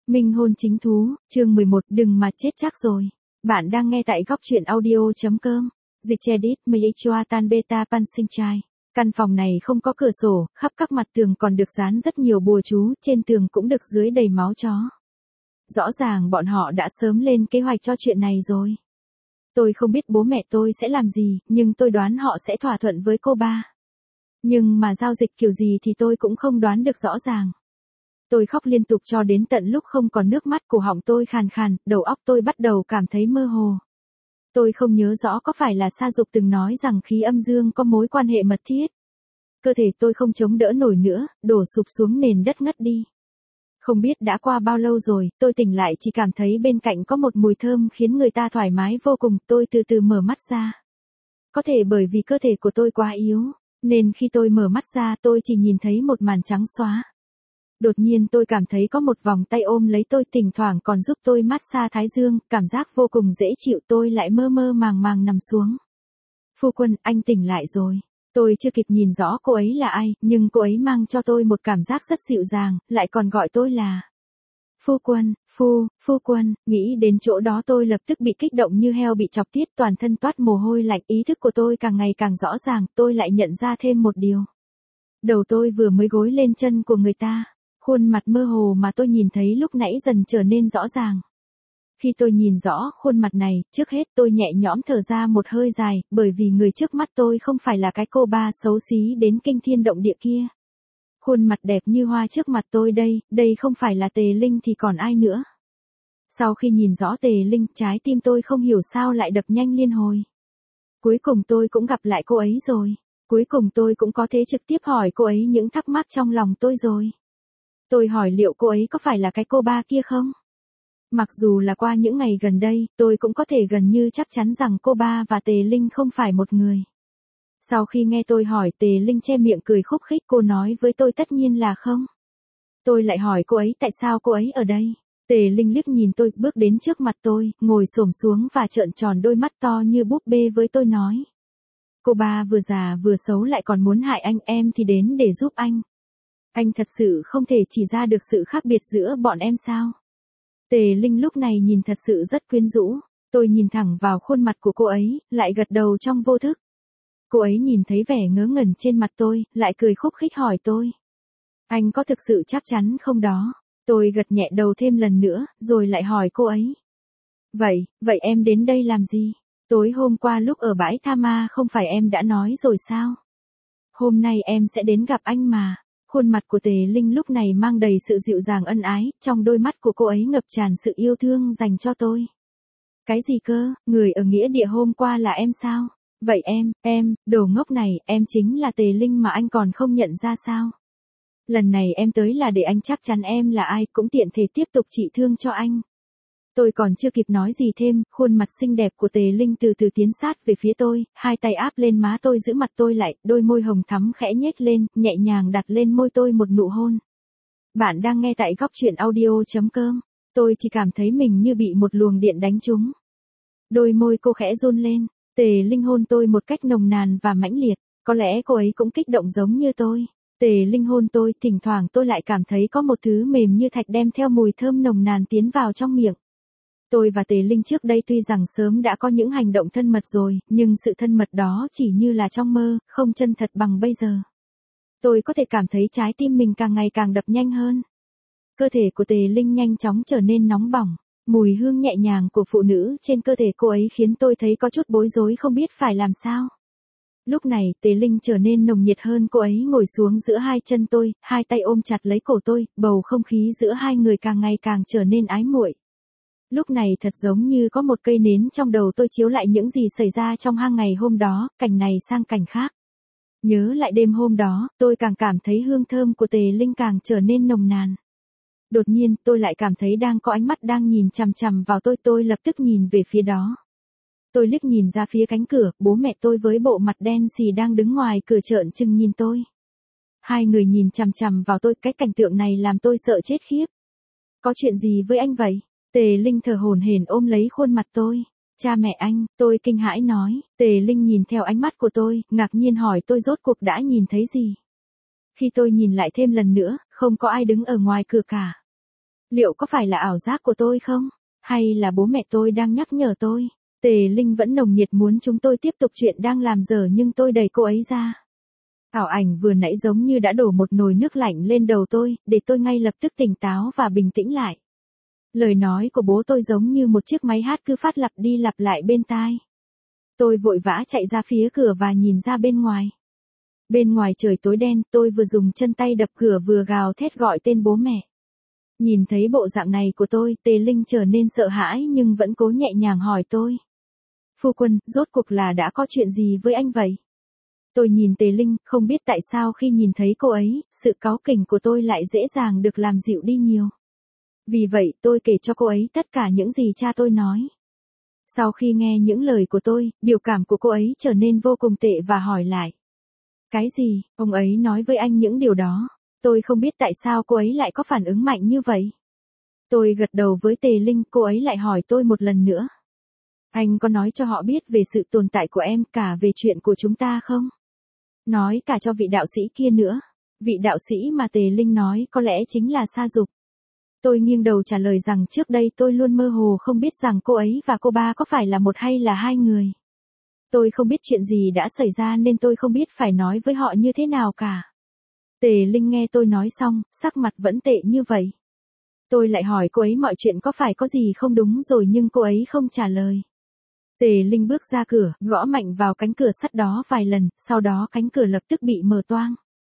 Minh hôn chính thú, chương 11, đừng mà chết chắc rồi. Bạn đang nghe tại góc truyện audio.com. Dịch Chedit Meichuatan Beta Pansinchai. Căn phòng này không có cửa sổ, khắp các mặt tường còn được dán rất nhiều bùa chú, trên tường cũng được dưới đầy máu chó. Rõ ràng bọn họ đã sớm lên kế hoạch cho chuyện này rồi. Tôi không biết bố mẹ tôi sẽ làm gì, nhưng tôi đoán họ sẽ thỏa thuận với cô ba. Nhưng mà giao dịch kiểu gì thì tôi cũng không đoán được rõ ràng. Tôi khóc liên tục cho đến tận lúc không còn nước mắt, cổ họng tôi khàn khàn, đầu óc tôi bắt đầu cảm thấy mơ hồ. Tôi không nhớ rõ có phải là Sa Dục từng nói rằng khí âm dương có mối quan hệ mật thiết. Cơ thể tôi không chống đỡ nổi nữa, đổ sụp xuống nền đất ngất đi. Không biết đã qua bao lâu rồi, tôi tỉnh lại chỉ cảm thấy bên cạnh có một mùi thơm khiến người ta thoải mái vô cùng. Tôi từ từ mở mắt ra. Có thể bởi vì cơ thể của tôi quá yếu, nên khi tôi mở mắt ra tôi chỉ nhìn thấy một màn trắng xóa. Đột nhiên tôi cảm thấy có một vòng tay ôm lấy tôi, thỉnh thoảng còn giúp tôi massage thái dương, cảm giác vô cùng dễ chịu. Tôi lại mơ mơ màng màng nằm xuống. Phu quân, anh tỉnh lại rồi. Tôi chưa kịp nhìn rõ cô ấy là ai, nhưng cô ấy mang cho tôi một cảm giác rất dịu dàng, lại còn gọi tôi là phu quân, phu quân. Nghĩ đến chỗ đó tôi lập tức bị kích động như heo bị chọc tiết, toàn thân toát mồ hôi lạnh. Ý thức của tôi càng ngày càng rõ ràng, tôi lại nhận ra thêm một điều. Đầu tôi vừa mới gối lên chân của người ta. Khuôn mặt mơ hồ mà tôi nhìn thấy lúc nãy dần trở nên rõ ràng. Khi tôi nhìn rõ khuôn mặt này, trước hết tôi nhẹ nhõm thở ra một hơi dài, bởi vì người trước mắt tôi không phải là cái cô ba xấu xí đến kinh thiên động địa kia. Khuôn mặt đẹp như hoa trước mặt tôi đây không phải là Tề Linh thì còn ai nữa. Sau khi nhìn rõ Tề Linh, trái tim tôi không hiểu sao lại đập nhanh liên hồi. Cuối cùng tôi cũng gặp lại cô ấy rồi. Cuối cùng tôi cũng có thể trực tiếp hỏi cô ấy những thắc mắc trong lòng tôi rồi. Tôi hỏi liệu cô ấy có phải là cái cô ba kia không? Mặc dù là qua những ngày gần đây, tôi cũng có thể gần như chắc chắn rằng cô ba và Tề Linh không phải một người. Sau khi nghe tôi hỏi, Tề Linh che miệng cười khúc khích, cô nói với tôi tất nhiên là không. Tôi lại hỏi cô ấy tại sao cô ấy ở đây. Tề Linh liếc nhìn tôi, bước đến trước mặt tôi, ngồi xổm xuống và trợn tròn đôi mắt to như búp bê với tôi nói. Cô ba vừa già vừa xấu lại còn muốn hại anh, em thì đến để giúp anh. Anh thật sự không thể chỉ ra được sự khác biệt giữa bọn em sao? Tề Linh lúc này nhìn thật sự rất quyến rũ. Tôi nhìn thẳng vào khuôn mặt của cô ấy, lại gật đầu trong vô thức. Cô ấy nhìn thấy vẻ ngớ ngẩn trên mặt tôi, lại cười khúc khích hỏi tôi. Anh có thực sự chắc chắn không đó? Tôi gật nhẹ đầu thêm lần nữa, rồi lại hỏi cô ấy. Vậy em đến đây làm gì? Tối hôm qua lúc ở bãi Tha Ma không phải em đã nói rồi sao? Hôm nay em sẽ đến gặp anh mà. Khuôn mặt của Tề Linh lúc này mang đầy sự dịu dàng ân ái, trong đôi mắt của cô ấy ngập tràn sự yêu thương dành cho tôi. Cái gì cơ, người ở nghĩa địa hôm qua là em sao? Vậy em, đồ ngốc này, em chính là Tề Linh mà anh còn không nhận ra sao? Lần này em tới là để anh chắc chắn em là ai, cũng tiện thể tiếp tục trị thương cho anh. Tôi còn chưa kịp nói gì thêm, khuôn mặt xinh đẹp của Tề Linh từ từ tiến sát về phía tôi, hai tay áp lên má tôi giữ mặt tôi lại, đôi môi hồng thắm khẽ nhếch lên, nhẹ nhàng đặt lên môi tôi một nụ hôn. Bạn đang nghe tại góc truyện audio.com. Tôi chỉ cảm thấy mình như bị một luồng điện đánh trúng. Đôi môi cô khẽ run lên, Tề Linh hôn tôi một cách nồng nàn và mãnh liệt, có lẽ cô ấy cũng kích động giống như tôi. Tề Linh hôn tôi, thỉnh thoảng tôi lại cảm thấy có một thứ mềm như thạch đem theo mùi thơm nồng nàn tiến vào trong miệng. Tôi và Tề Linh trước đây tuy rằng sớm đã có những hành động thân mật rồi, nhưng sự thân mật đó chỉ như là trong mơ, không chân thật bằng bây giờ. Tôi có thể cảm thấy trái tim mình càng ngày càng đập nhanh hơn. Cơ thể của Tề Linh nhanh chóng trở nên nóng bỏng, mùi hương nhẹ nhàng của phụ nữ trên cơ thể cô ấy khiến tôi thấy có chút bối rối không biết phải làm sao. Lúc này, Tề Linh trở nên nồng nhiệt hơn, cô ấy ngồi xuống giữa hai chân tôi, hai tay ôm chặt lấy cổ tôi, bầu không khí giữa hai người càng ngày càng trở nên ái muội. Lúc này thật giống như có một cây nến trong đầu tôi chiếu lại những gì xảy ra trong hang ngày hôm đó, cảnh này sang cảnh khác. Nhớ lại đêm hôm đó, tôi càng cảm thấy hương thơm của Tề Linh càng trở nên nồng nàn. Đột nhiên, tôi lại cảm thấy đang có ánh mắt đang nhìn chằm chằm vào tôi lập tức nhìn về phía đó. Tôi liếc nhìn ra phía cánh cửa, bố mẹ tôi với bộ mặt đen xì đang đứng ngoài cửa trợn trừng nhìn tôi. Hai người nhìn chằm chằm vào tôi, cái cảnh tượng này làm tôi sợ chết khiếp. Có chuyện gì với anh vậy? Tề Linh thở hổn hển ôm lấy khuôn mặt tôi. Cha mẹ anh, tôi kinh hãi nói. Tề Linh nhìn theo ánh mắt của tôi, ngạc nhiên hỏi tôi rốt cuộc đã nhìn thấy gì. Khi tôi nhìn lại thêm lần nữa, không có ai đứng ở ngoài cửa cả. Liệu có phải là ảo giác của tôi không? Hay là bố mẹ tôi đang nhắc nhở tôi? Tề Linh vẫn nồng nhiệt muốn chúng tôi tiếp tục chuyện đang làm dở nhưng tôi đẩy cô ấy ra. Ảo ảnh vừa nãy giống như đã đổ một nồi nước lạnh lên đầu tôi, để tôi ngay lập tức tỉnh táo và bình tĩnh lại. Lời nói của bố tôi giống như một chiếc máy hát cứ phát lặp đi lặp lại bên tai. Tôi vội vã chạy ra phía cửa và nhìn ra bên ngoài. Bên ngoài trời tối đen, tôi vừa dùng chân tay đập cửa vừa gào thét gọi tên bố mẹ. Nhìn thấy bộ dạng này của tôi, Tề Linh trở nên sợ hãi nhưng vẫn cố nhẹ nhàng hỏi tôi. Phu quân, rốt cuộc là đã có chuyện gì với anh vậy? Tôi nhìn Tề Linh, không biết tại sao khi nhìn thấy cô ấy, sự cáu kỉnh của tôi lại dễ dàng được làm dịu đi nhiều. Vì vậy, tôi kể cho cô ấy tất cả những gì cha tôi nói. Sau khi nghe những lời của tôi, biểu cảm của cô ấy trở nên vô cùng tệ và hỏi lại. Cái gì, ông ấy nói với anh những điều đó? Tôi không biết tại sao cô ấy lại có phản ứng mạnh như vậy. Tôi gật đầu với Tề Linh, cô ấy lại hỏi tôi một lần nữa. Anh có nói cho họ biết về sự tồn tại của em, cả về chuyện của chúng ta không? Nói cả cho vị đạo sĩ kia nữa. Vị đạo sĩ mà Tề Linh nói có lẽ chính là Sa Dục. Tôi nghiêng đầu trả lời rằng trước đây tôi luôn mơ hồ không biết rằng cô ấy và cô ba có phải là một hay là hai người. Tôi không biết chuyện gì đã xảy ra nên tôi không biết phải nói với họ như thế nào cả. Tề Linh nghe tôi nói xong, sắc mặt vẫn tệ như vậy. Tôi lại hỏi cô ấy mọi chuyện có phải có gì không đúng rồi nhưng cô ấy không trả lời. Tề Linh bước ra cửa, gõ mạnh vào cánh cửa sắt đó vài lần, sau đó cánh cửa lập tức bị mở toang.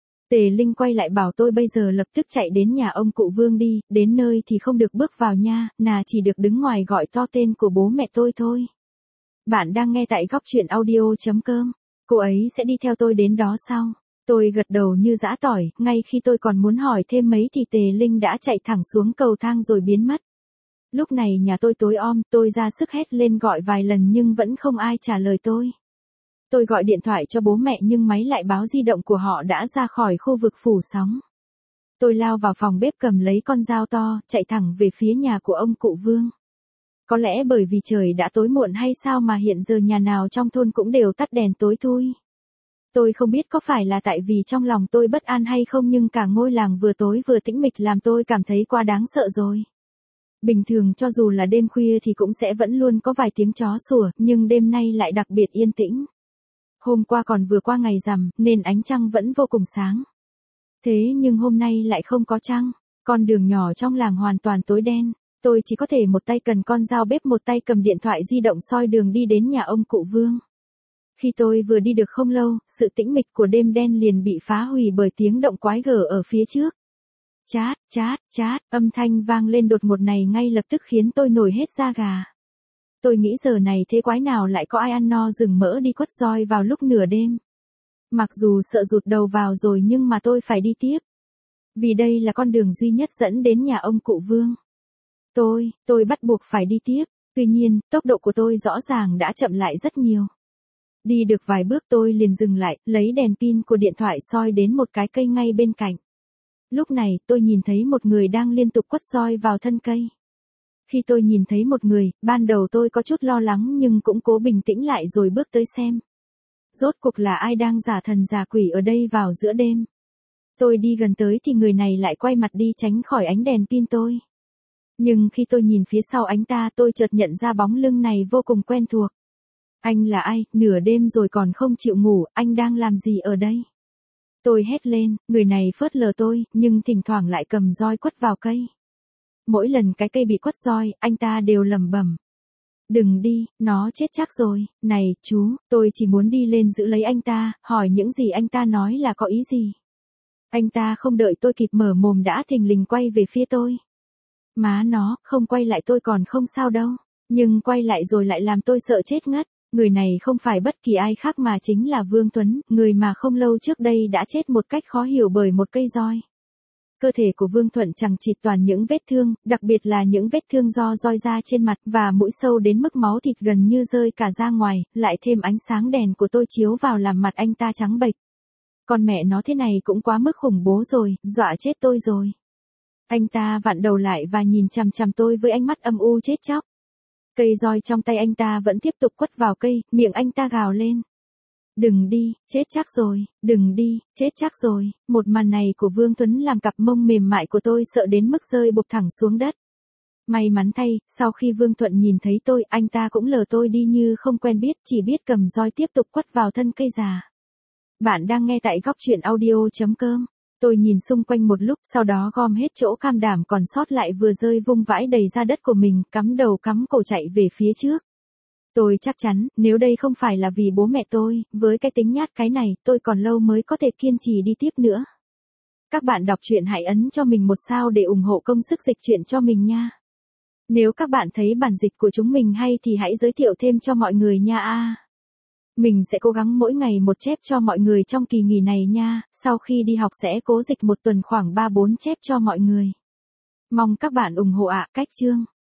Tề Linh quay lại bảo tôi bây giờ lập tức chạy đến nhà ông cụ Vương đi, đến nơi thì không được bước vào nha, nà chỉ được đứng ngoài gọi to tên của bố mẹ tôi thôi. Bạn đang nghe tại góc truyện audio.com. Cô ấy sẽ đi theo tôi đến đó sao? Tôi gật đầu như giã tỏi, ngay khi tôi còn muốn hỏi thêm mấy thì Tề Linh đã chạy thẳng xuống cầu thang rồi biến mất. Lúc này nhà tôi tối om, tôi ra sức hét lên gọi vài lần nhưng vẫn không ai trả lời tôi. Tôi gọi điện thoại cho bố mẹ nhưng máy lại báo di động của họ đã ra khỏi khu vực phủ sóng. Tôi lao vào phòng bếp cầm lấy con dao to, chạy thẳng về phía nhà của ông cụ Vương. Có lẽ bởi vì trời đã tối muộn hay sao mà hiện giờ nhà nào trong thôn cũng đều tắt đèn tối thui. Tôi không biết có phải là tại vì trong lòng tôi bất an hay không nhưng cả ngôi làng vừa tối vừa tĩnh mịch làm tôi cảm thấy quá đáng sợ rồi. Bình thường cho dù là đêm khuya thì cũng sẽ vẫn luôn có vài tiếng chó sủa, nhưng đêm nay lại đặc biệt yên tĩnh. Hôm qua còn vừa qua ngày rằm, nên ánh trăng vẫn vô cùng sáng. Thế nhưng hôm nay lại không có trăng, con đường nhỏ trong làng hoàn toàn tối đen. Tôi chỉ có thể một tay cầm con dao bếp một tay cầm điện thoại di động soi đường đi đến nhà ông cụ Vương. Khi tôi vừa đi được không lâu, sự tĩnh mịch của đêm đen liền bị phá hủy bởi tiếng động quái gở ở phía trước. Chát, chát, chát, âm thanh vang lên đột ngột này ngay lập tức khiến tôi nổi hết da gà. Tôi nghĩ giờ này thế quái nào lại có ai ăn no rừng mỡ đi quất roi vào lúc nửa đêm. Mặc dù sợ rụt đầu vào rồi nhưng mà tôi phải đi tiếp. Vì đây là con đường duy nhất dẫn đến nhà ông cụ Vương. Tôi bắt buộc phải đi tiếp. Tuy nhiên, tốc độ của tôi rõ ràng đã chậm lại rất nhiều. Đi được vài bước tôi liền dừng lại, lấy đèn pin của điện thoại soi đến một cái cây ngay bên cạnh. Lúc này, tôi nhìn thấy một người đang liên tục quất roi vào thân cây. Khi tôi nhìn thấy một người, ban đầu tôi có chút lo lắng nhưng cũng cố bình tĩnh lại rồi bước tới xem. Rốt cuộc là ai đang giả thần giả quỷ ở đây vào giữa đêm. Tôi đi gần tới thì người này lại quay mặt đi tránh khỏi ánh đèn pin tôi. Nhưng khi tôi nhìn phía sau anh ta tôi chợt nhận ra bóng lưng này vô cùng quen thuộc. Anh là ai, nửa đêm rồi còn không chịu ngủ, anh đang làm gì ở đây? Tôi hét lên, người này phớt lờ tôi, nhưng thỉnh thoảng lại cầm roi quất vào cây. Mỗi lần cái cây bị quất roi, anh ta đều lẩm bẩm. Đừng đi, nó chết chắc rồi, này, chú, tôi chỉ muốn đi lên giữ lấy anh ta, hỏi những gì anh ta nói là có ý gì. Anh ta không đợi tôi kịp mở mồm đã thình lình quay về phía tôi. Má nó, không quay lại tôi còn không sao đâu, nhưng quay lại rồi lại làm tôi sợ chết ngất. Người này không phải bất kỳ ai khác mà chính là Vương Tuấn, người mà không lâu trước đây đã chết một cách khó hiểu bởi một cây roi. Cơ thể của Vương Thuận chẳng chịt toàn những vết thương, đặc biệt là những vết thương do roi ra trên mặt và mũi sâu đến mức máu thịt gần như rơi cả ra ngoài, lại thêm ánh sáng đèn của tôi chiếu vào làm mặt anh ta trắng bệch. Con mẹ nó thế này cũng quá mức khủng bố rồi, dọa chết tôi rồi. Anh ta vặn đầu lại và nhìn chằm chằm tôi với ánh mắt âm u chết chóc. Cây roi trong tay anh ta vẫn tiếp tục quất vào cây, miệng anh ta gào lên. Đừng đi, chết chắc rồi, đừng đi, chết chắc rồi. Một màn này của Vương Tuấn làm cặp mông mềm mại của tôi sợ đến mức rơi bụp thẳng xuống đất. May mắn thay, sau khi Vương Thuận nhìn thấy tôi, anh ta cũng lờ tôi đi như không quen biết, chỉ biết cầm roi tiếp tục quất vào thân cây già. Bạn đang nghe tại góc truyện audio.com. Tôi nhìn xung quanh một lúc, sau đó gom hết chỗ can đảm còn sót lại vừa rơi vung vãi đầy ra đất của mình, cắm đầu cắm cổ chạy về phía trước. Tôi chắc chắn, nếu đây không phải là vì bố mẹ tôi, với cái tính nhát cái này, tôi còn lâu mới có thể kiên trì đi tiếp nữa. Các bạn đọc truyện hãy ấn cho mình một sao để ủng hộ công sức dịch truyện cho mình nha. Nếu các bạn thấy bản dịch của chúng mình hay thì hãy giới thiệu thêm cho mọi người nha. Mình sẽ cố gắng mỗi ngày một chép cho mọi người trong kỳ nghỉ này nha, sau khi đi học sẽ cố dịch một tuần khoảng 3-4 chép cho mọi người. Mong các bạn ủng hộ ạ. Cách chương